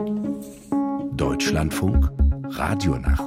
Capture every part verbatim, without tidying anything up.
Deutschlandfunk Radionacht.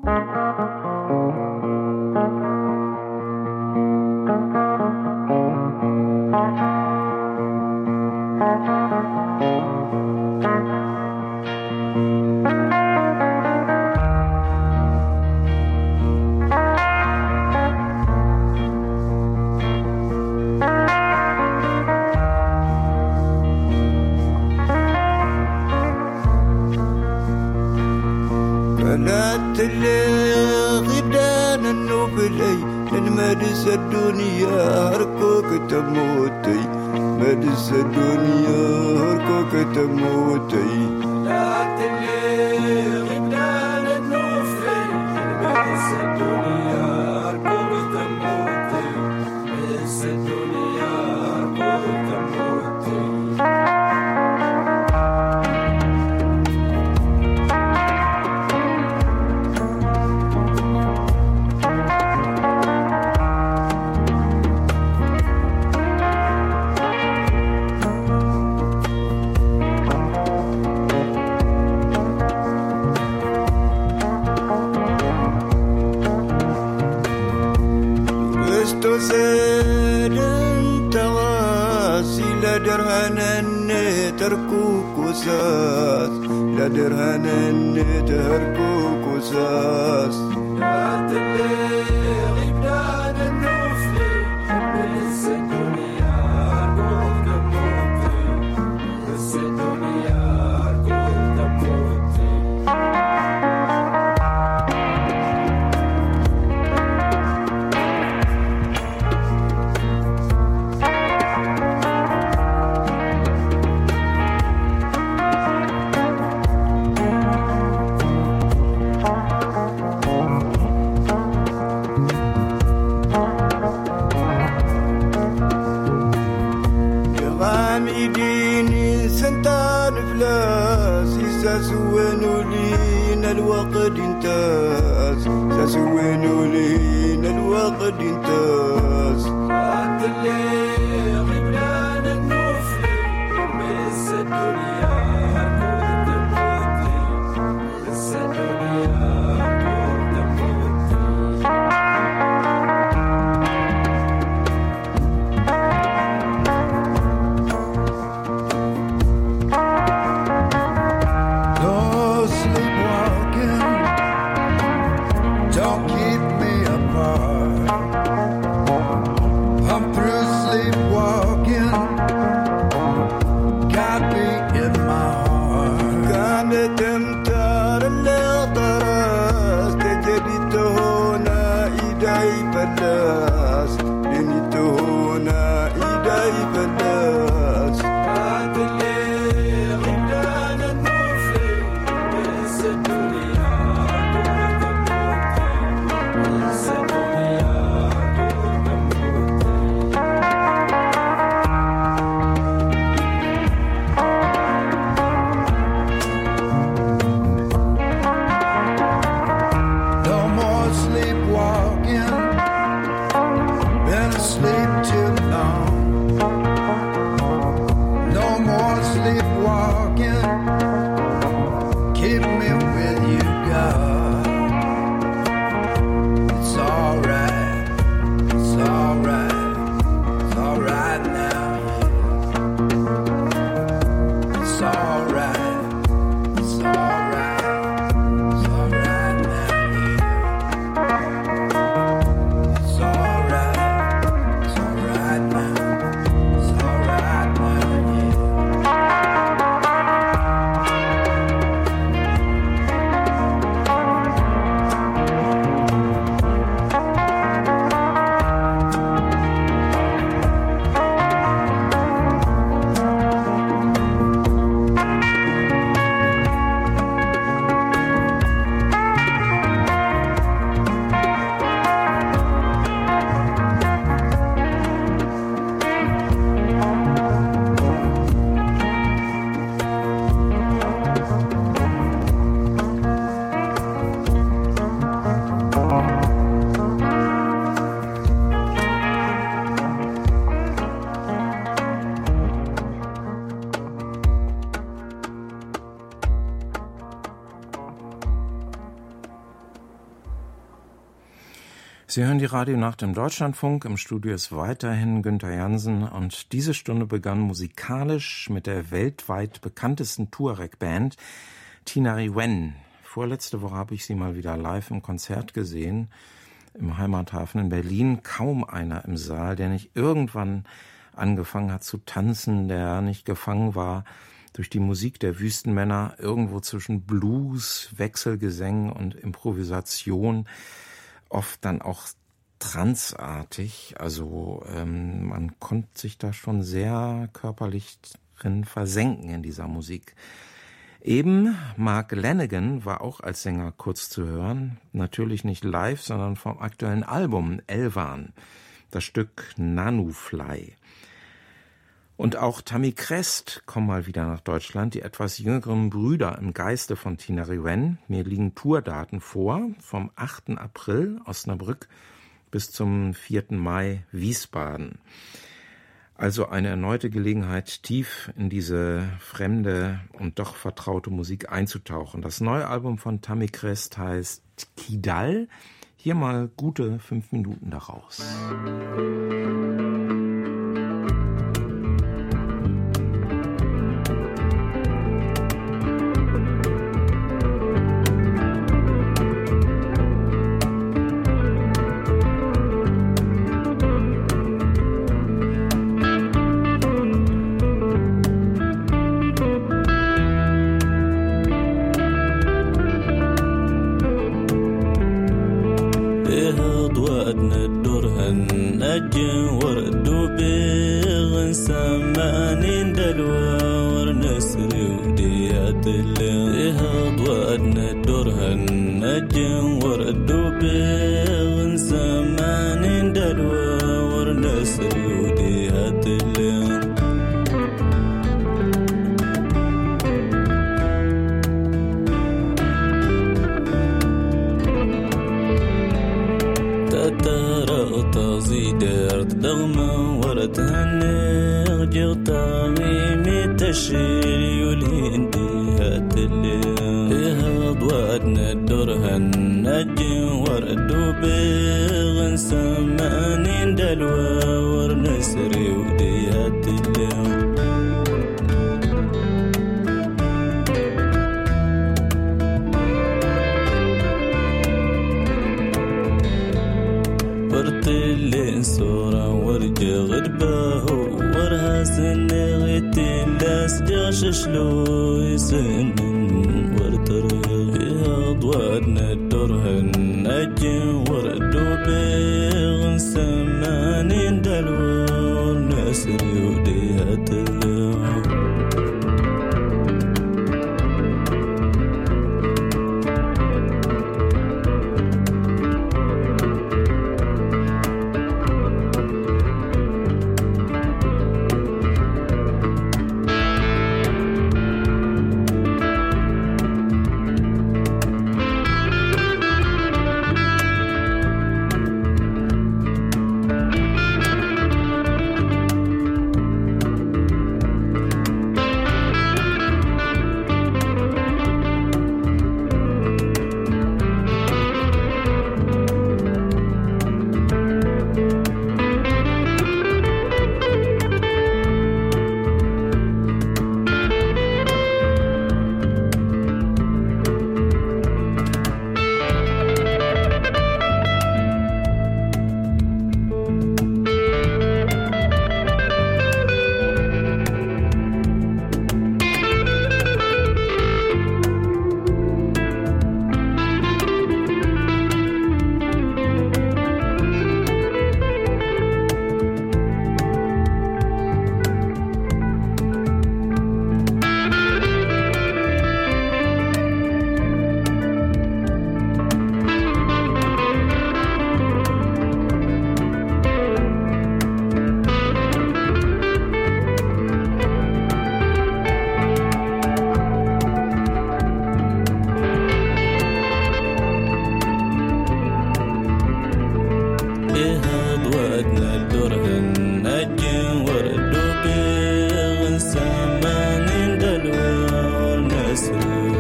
مدس الدنيا هركوك تموتي مدس الدنيا هركوك تموتي لا تلي غدان النوفي مدس الدنيا هركوك تموتي مدس الدنيا هركوك تموتي سيدن تواسي لدرهنن تركوك وساس لدرهنن تركوك وساس لا تبلغ إبدان النوفي بلس الدنيا أرجوك تموتي بلس الدنيا أرجوك تموتي ساسوينو لينا الوقت انتاز ساسوينو لينا الوقت انتاز عاد اللي غبران النوفي مس الدنيا هركوك تموتي مس الدنيا هركوك تموتي In my Sie hören die Radionacht im Deutschlandfunk. Im Studio ist weiterhin Günther Jansen. Und diese Stunde begann musikalisch mit der weltweit bekanntesten Tuareg-Band Tinariwen. Vorletzte Woche habe ich sie mal wieder live im Konzert gesehen, im Heimathafen in Berlin. Kaum einer im Saal, der nicht irgendwann angefangen hat zu tanzen, der nicht gefangen war durch die Musik der Wüstenmänner, irgendwo zwischen Blues, Wechselgesängen und Improvisation. Oft dann auch transartig, also ähm, man konnte sich da schon sehr körperlich drin versenken in dieser Musik. Eben Mark Lanegan war auch als Sänger kurz zu hören, natürlich nicht live, sondern vom aktuellen Album Elvan, das Stück Nanu Fly. Und auch Tammy Crest kommen mal wieder nach Deutschland, die etwas jüngeren Brüder im Geiste von Tinariwen. Mir liegen Tourdaten vor, vom achten April Osnabrück bis zum vierten Mai Wiesbaden. Also eine erneute Gelegenheit, tief in diese fremde und doch vertraute Musik einzutauchen. Das neue Album von Tammy Crest heißt Kidal. Hier mal gute fünf Minuten daraus.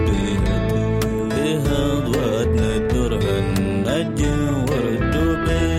ورد ورد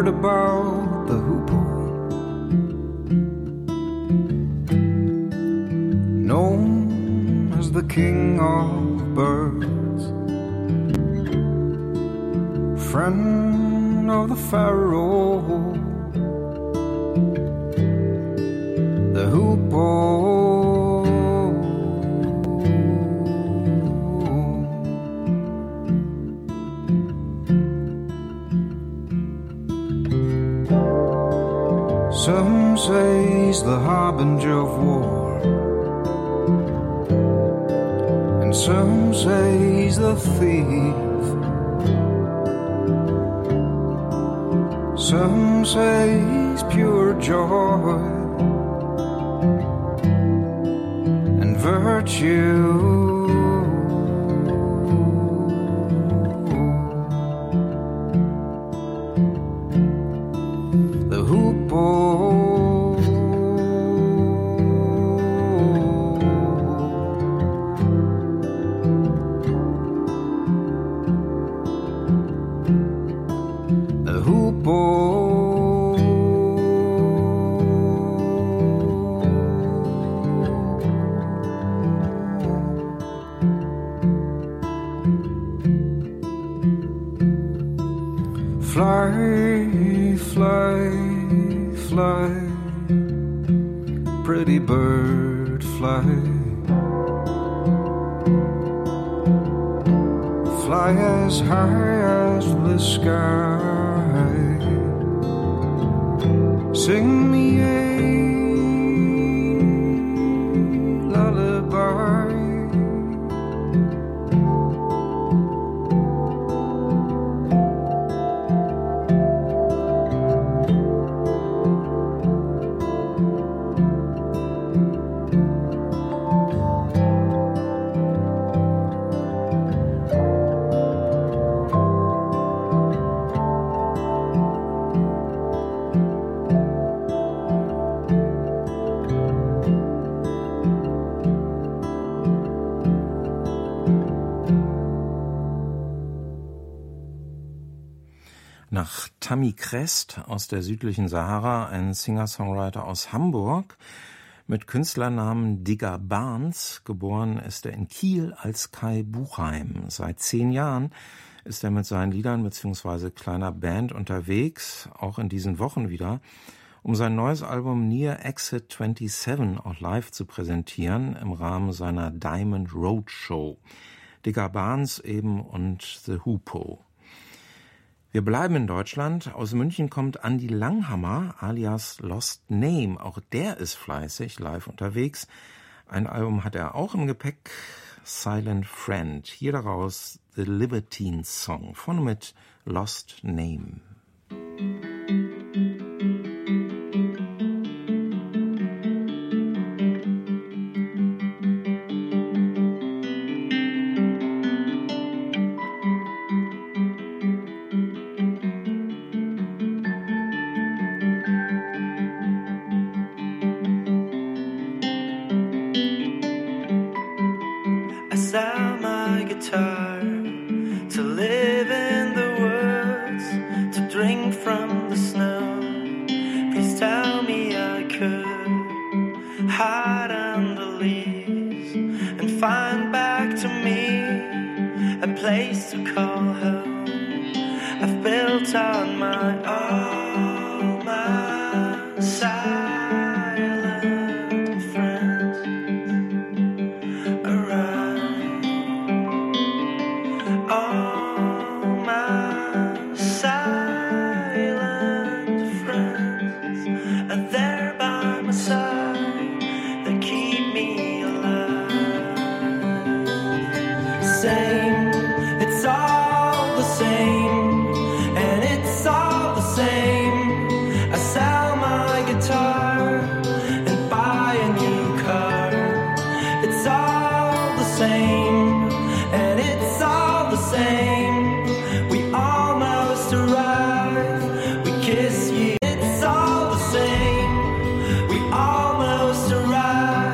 heard about the hoopoe, known as the king of birds, friend of the pharaoh, the hoopoe. Some say he's the harbinger of war, and some say he's the thief. Some say he's pure joy and virtue. The hoopoe. Fly, fly, fly, pretty bird, fly. Fly as high as the sky. Sing me a lullaby. Nach Tammy Krest aus der südlichen Sahara, ein Singer-Songwriter aus Hamburg mit Künstlernamen Digger Barnes. Geboren ist er in Kiel als Kai Buchheim. Seit zehn Jahren ist er mit seinen Liedern bzw. kleiner Band unterwegs, auch in diesen Wochen wieder, um sein neues Album Near Exit siebenundzwanzig auch live zu präsentieren im Rahmen seiner Diamond Road Show. Digger Barnes eben und The Hoopoe. Wir bleiben in Deutschland. Aus München kommt Andi Langhammer alias Lost Name. Auch der ist fleißig live unterwegs. Ein Album hat er auch im Gepäck, Silent Friend. Hier daraus The Libertines Song, vorne mit Lost Name.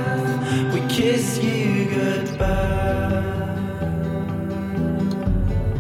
Kiss you goodbye.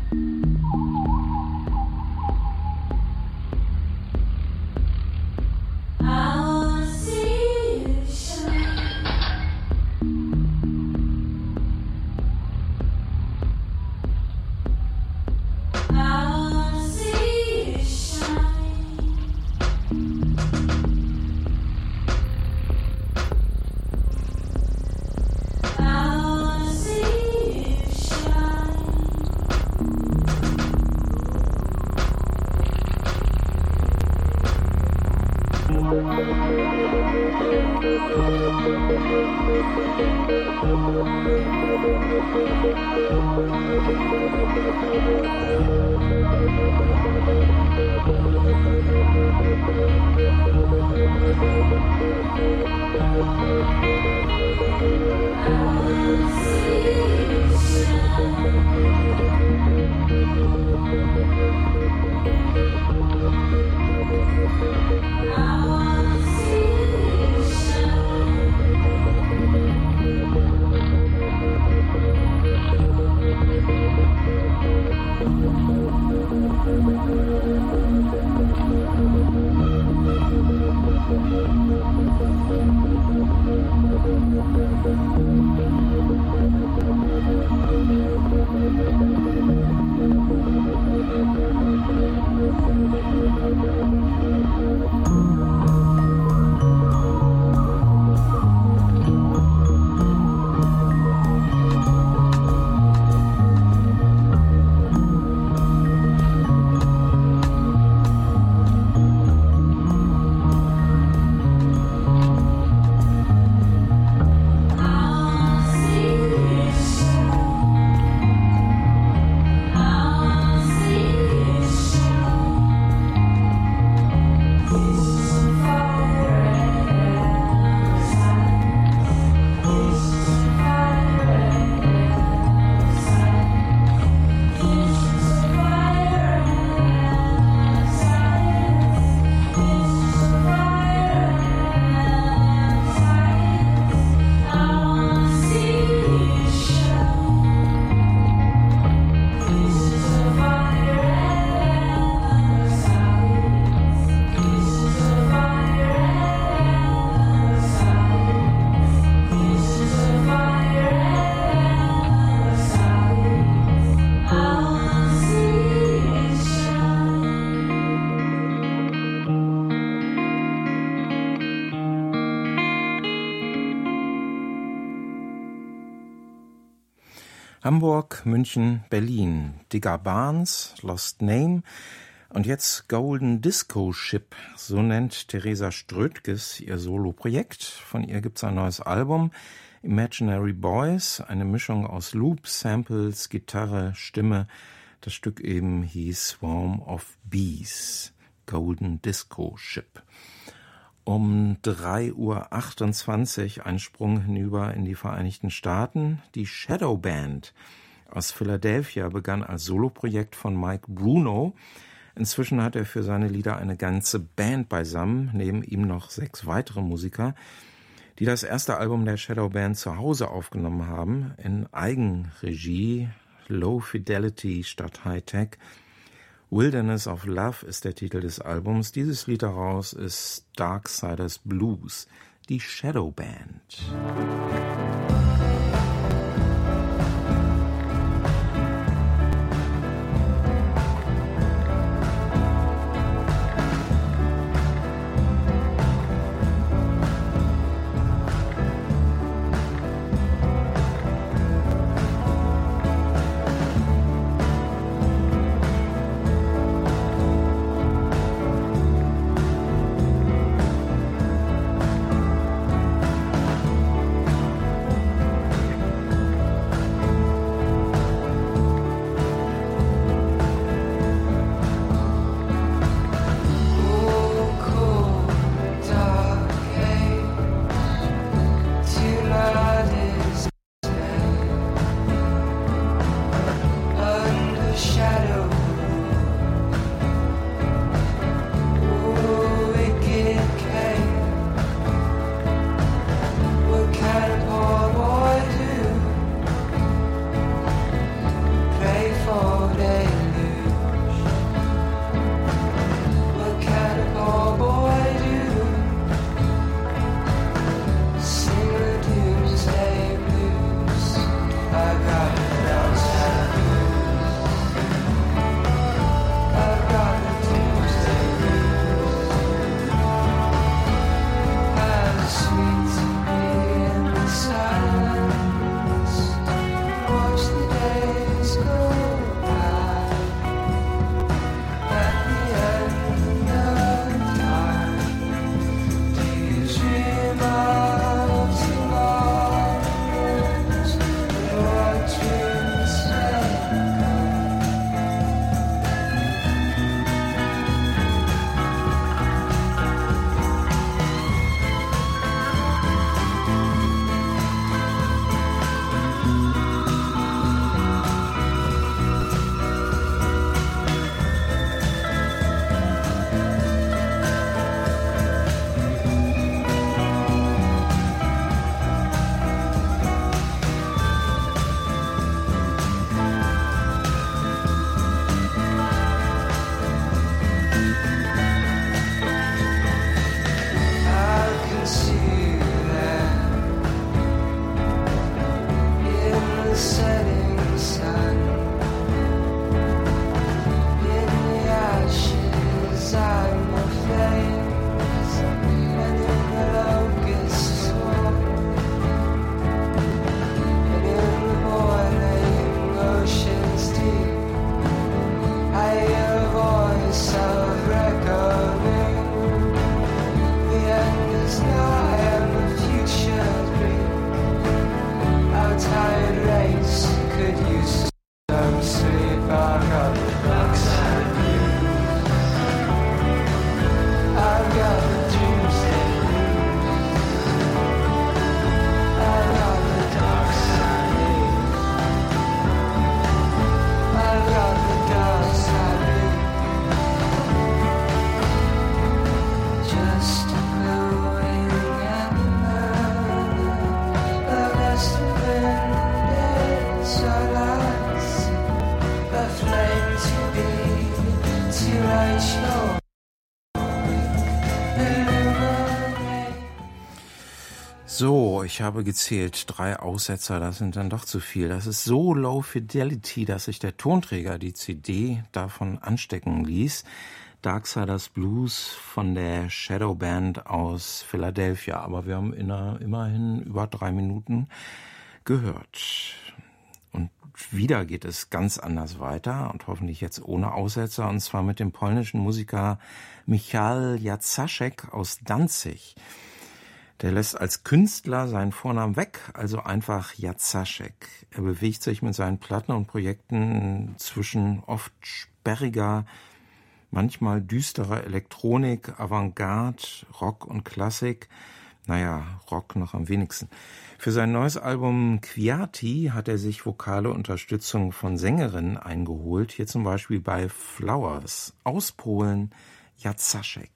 Hamburg, München, Berlin. Digger Barnes, Lost Name und jetzt Golden Disco Ship. So nennt Theresa Strödges ihr Soloprojekt. Von ihr gibt's ein neues Album, Imaginary Boys, eine Mischung aus Loops, Samples, Gitarre, Stimme. Das Stück eben hieß Swarm of Bees, Golden Disco Ship. Um drei Uhr achtundzwanzig ein Sprung hinüber in die Vereinigten Staaten. Die Shadow Band aus Philadelphia begann als Soloprojekt von Mike Bruno. Inzwischen hat er für seine Lieder eine ganze Band beisammen, neben ihm noch sechs weitere Musiker, die das erste Album der Shadow Band zu Hause aufgenommen haben, in Eigenregie, Low Fidelity statt Hightech. Wilderness of Love ist der Titel des Albums. Dieses Lied daraus ist Darksiders Blues, die Shadow Band. So, ich habe gezählt, drei Aussetzer, das sind dann doch zu viel. Das ist so Low Fidelity, dass sich der Tonträger die C D davon anstecken ließ. Darksiders Blues von der Shadow Band aus Philadelphia. Aber wir haben inner, immerhin über drei Minuten gehört. Und wieder geht es ganz anders weiter und hoffentlich jetzt ohne Aussetzer. Und zwar mit dem polnischen Musiker Michal Jacaszek aus Danzig. Der lässt als Künstler seinen Vornamen weg, also einfach Jacaszek. Er bewegt sich mit seinen Platten und Projekten zwischen oft sperriger, manchmal düsterer Elektronik, Avantgarde, Rock und Klassik. Naja, Rock noch am wenigsten. Für sein neues Album Kwiaty hat er sich vokale Unterstützung von Sängerinnen eingeholt. Hier zum Beispiel bei Flowers. Aus Polen, Jacaszek.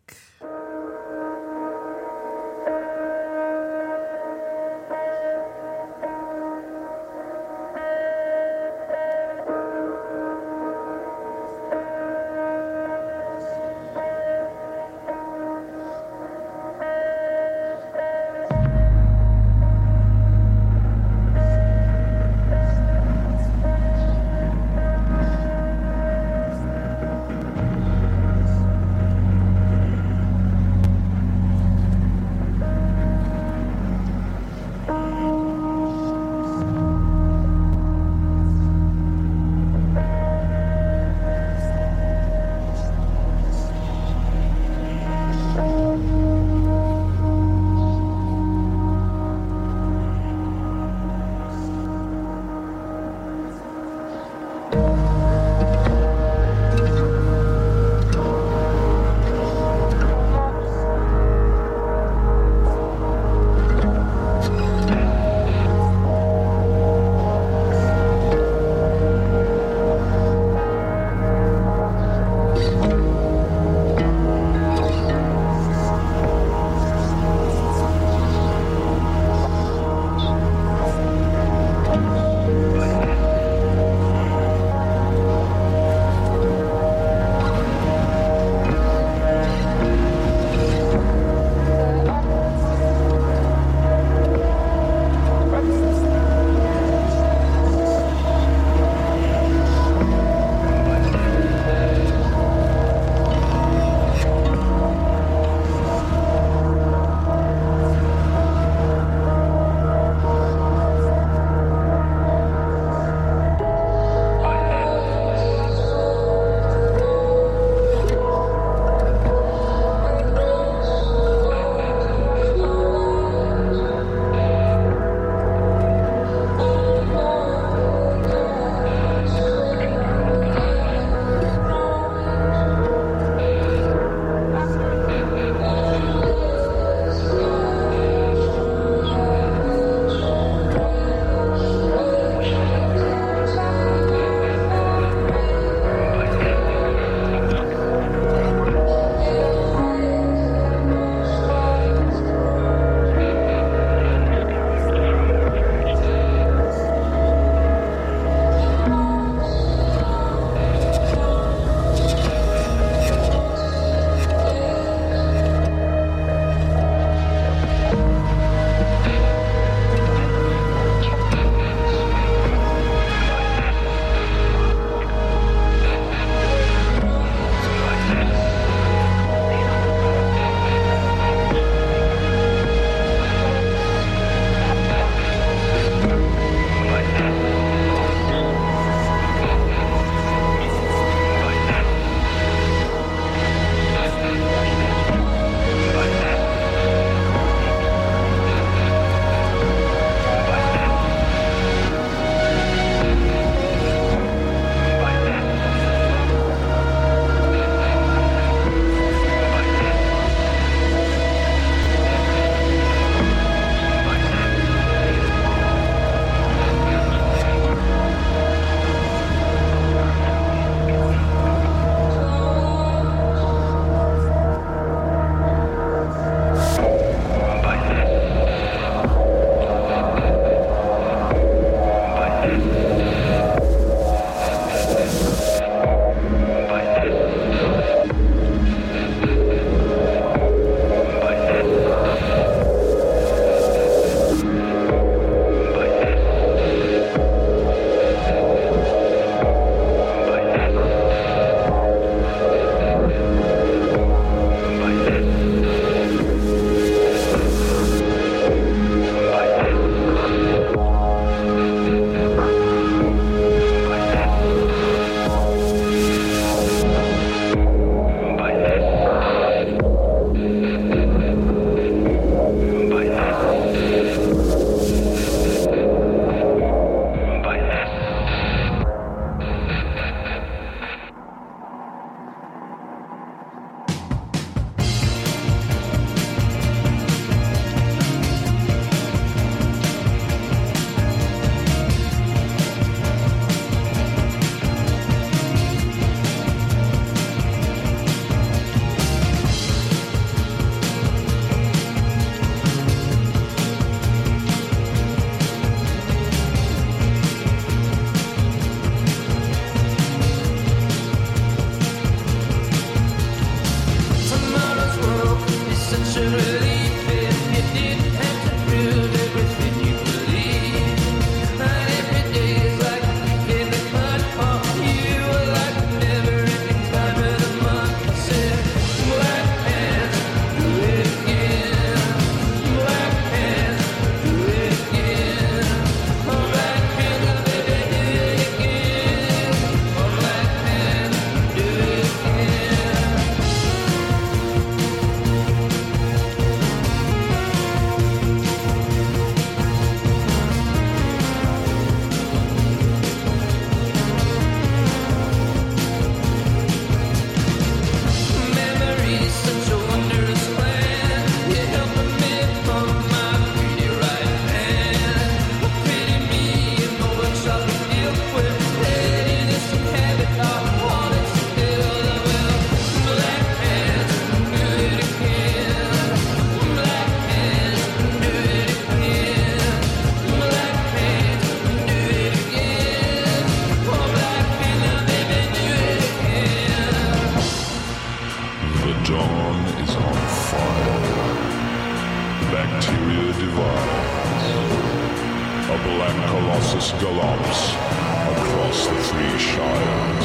gallops across the three shires.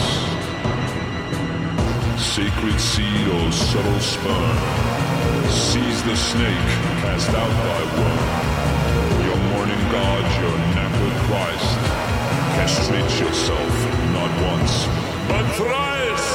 Sacred seed, O subtle sperm, seize the snake, cast out thy worm. Your morning God, your knackered Christ, castrate yourself, not once, but thrice!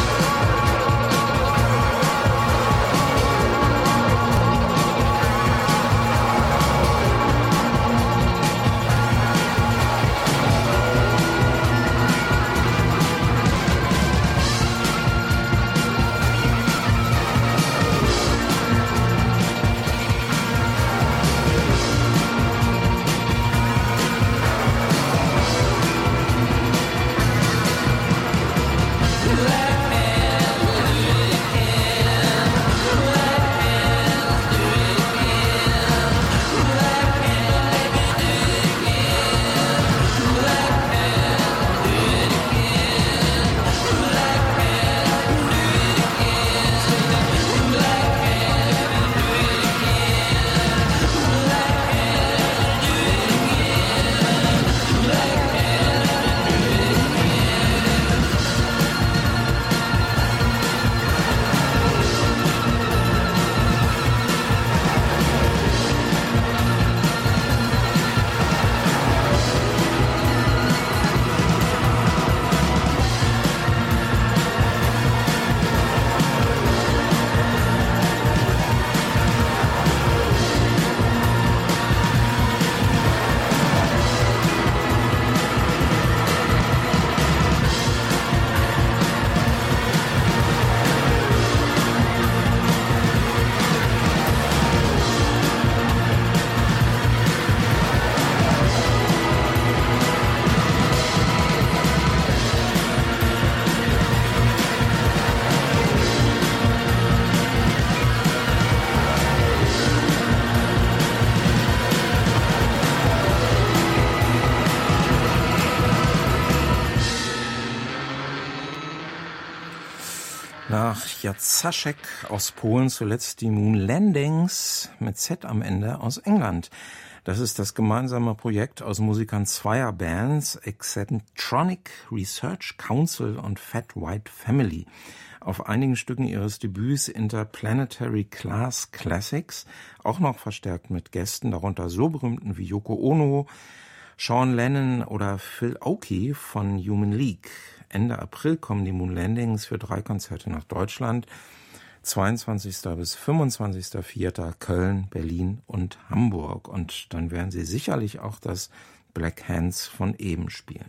Nach Jacek aus Polen zuletzt die Moon Landings mit Z am Ende aus England. Das ist das gemeinsame Projekt aus Musikern zweier Bands, Eccentronic Research Council und Fat White Family. Auf einigen Stücken ihres Debüts Interplanetary Class Classics, auch noch verstärkt mit Gästen, darunter so berühmten wie Yoko Ono, Sean Lennon oder Phil Oakey von Human League. Ende April kommen die Moon Landings für drei Konzerte nach Deutschland. zweiundzwanzigsten bis fünfundzwanzigsten vierten Köln, Berlin und Hamburg. Und dann werden sie sicherlich auch das Black Hands von eben spielen.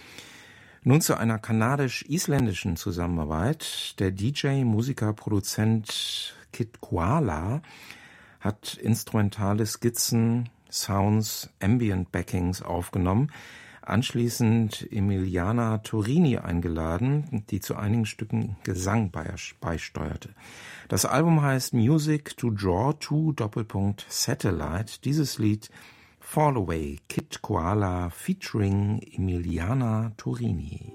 Nun zu einer kanadisch-isländischen Zusammenarbeit. Der D J, Musiker, Produzent Kid Koala hat instrumentale Skizzen, Sounds, Ambient Backings aufgenommen. Anschließend Emiliana Torini eingeladen, die zu einigen Stücken Gesang beisteuerte. Das Album heißt Music to Draw to Doppelpunkt Satellite. Dieses Lied Fall Away, Kid Koala featuring Emiliana Torini.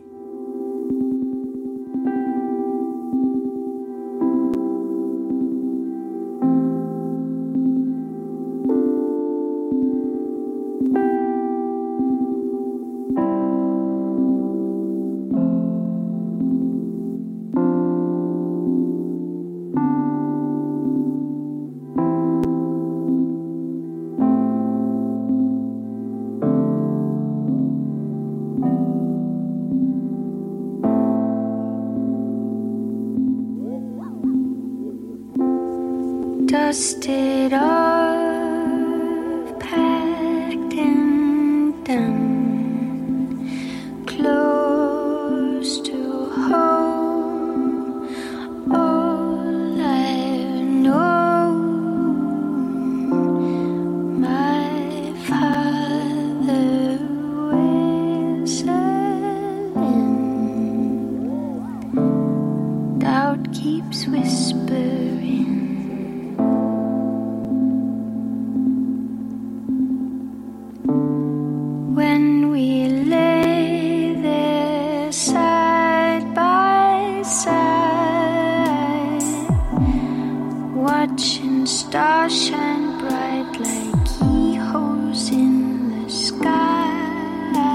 Dusted off, packed and done, close to home. All I know, my father whistling, doubt keeps whispering. Stars shine bright like keyholes in the sky.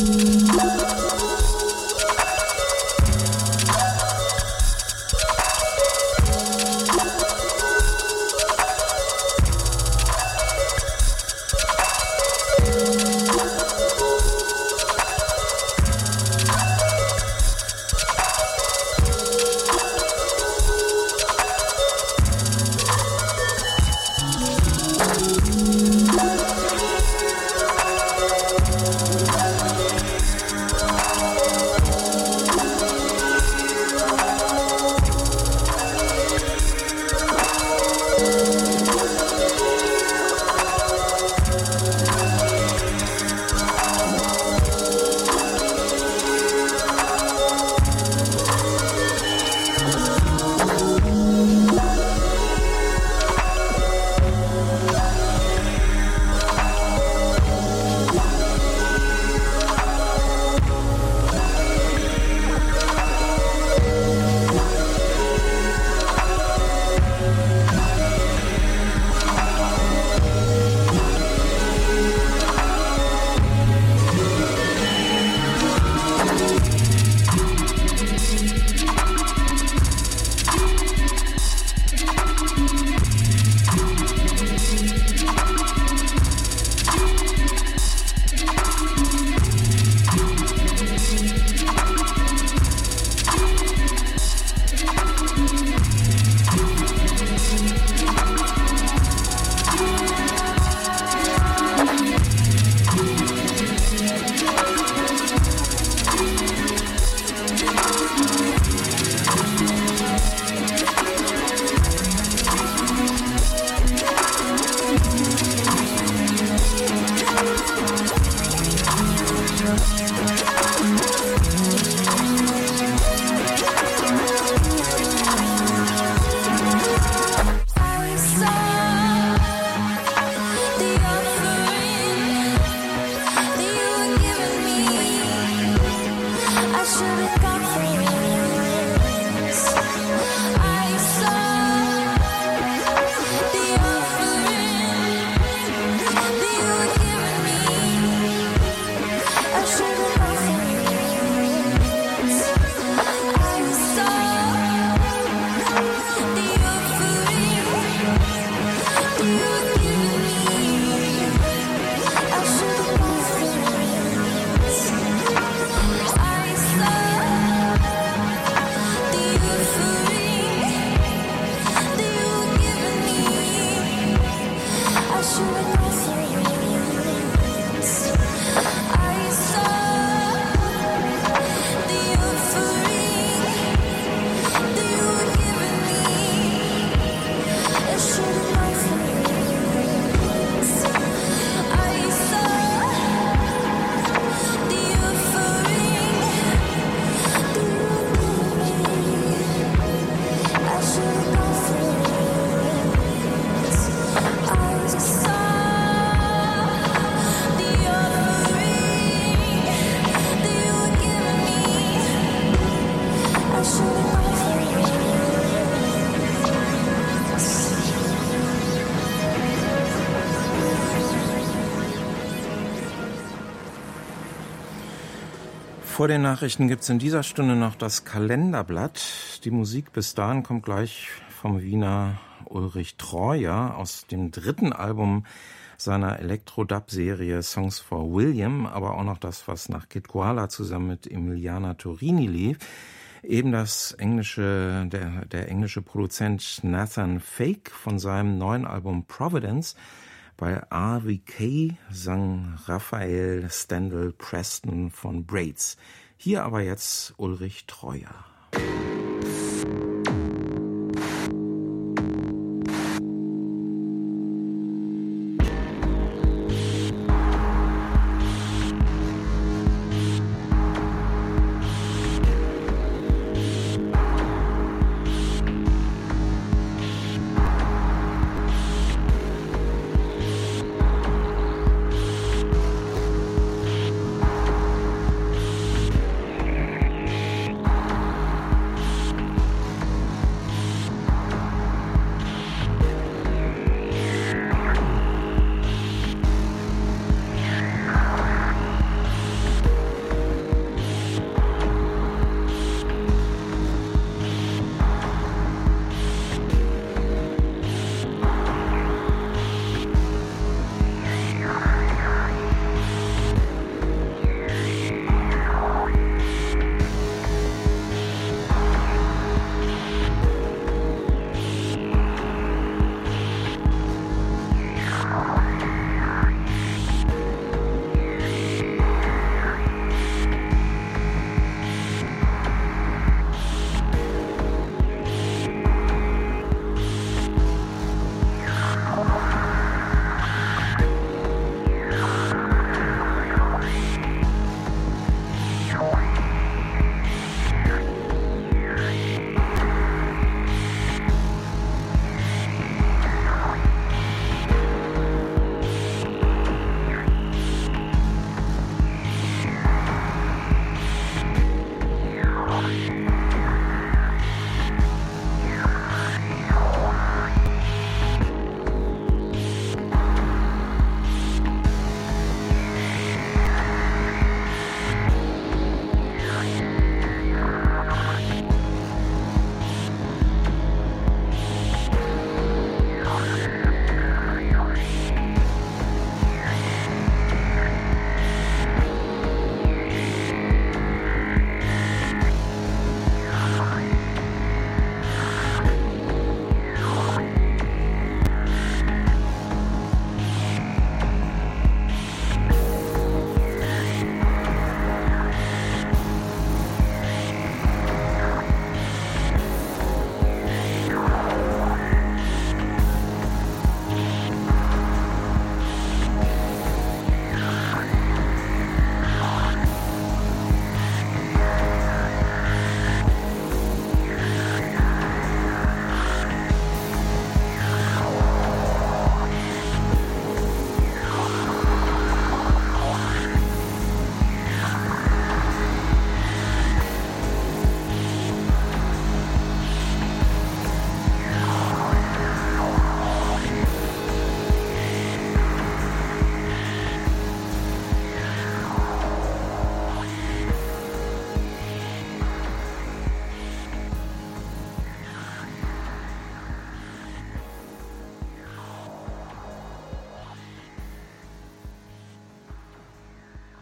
Vor den Nachrichten gibt es in dieser Stunde noch das Kalenderblatt. Die Musik bis dahin kommt gleich vom Wiener Ulrich Treuer aus dem dritten Album seiner Elektro-Dub-Serie Songs for William, aber auch noch das, was nach Kid Koala zusammen mit Emiliana Torini lief. Eben das englische, der, der englische Produzent Nathan Fake von seinem neuen Album Providence. Bei R V K sang Raphael Stendal Preston von Braids. Hier aber jetzt Ulrich Treuer.